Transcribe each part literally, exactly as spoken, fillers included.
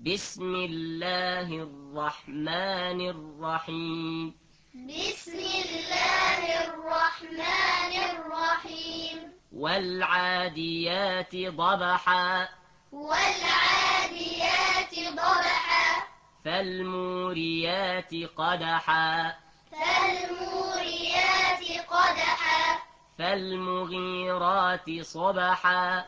بسم الله الرحمن الرحيم بسم الله الرحمن الرحيم والعاديات ضبحا والعاديات ضبحا فالموريات قدحا فالموريات قدحا فالمغيرات صبحا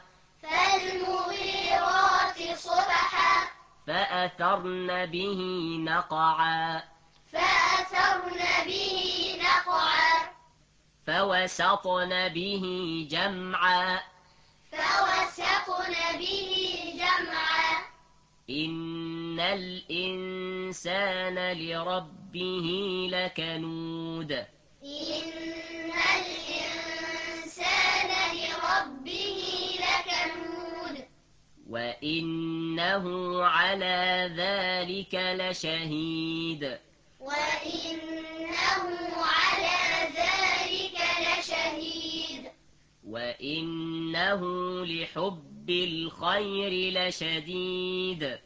فالمغيرات صبحا فأثرن به نقعا فأثرن به نقعا فوسطن به جمعا فوسطن به جمعا إن الإنسان لربه لكنود إن الإنسان لربه لكنود وإنه على ذلك لشهيد وإنه على ذلك لشهيد وإنه لحب الخير لشديد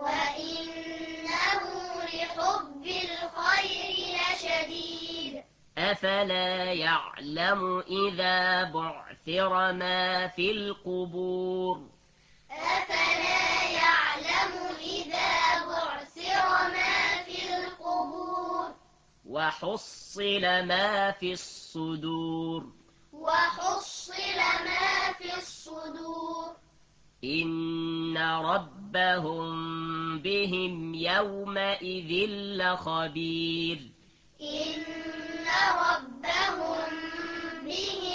وإنه لحب الخير لشديد أفلا يعلم إذا بعثر ما في القبور أفلا يعلم إذا بعثر ما في القبور وحصل ما في الصدور وحصل ما في الصدور إن ربهم بهم يومئذ لخبير إن ربهم بهم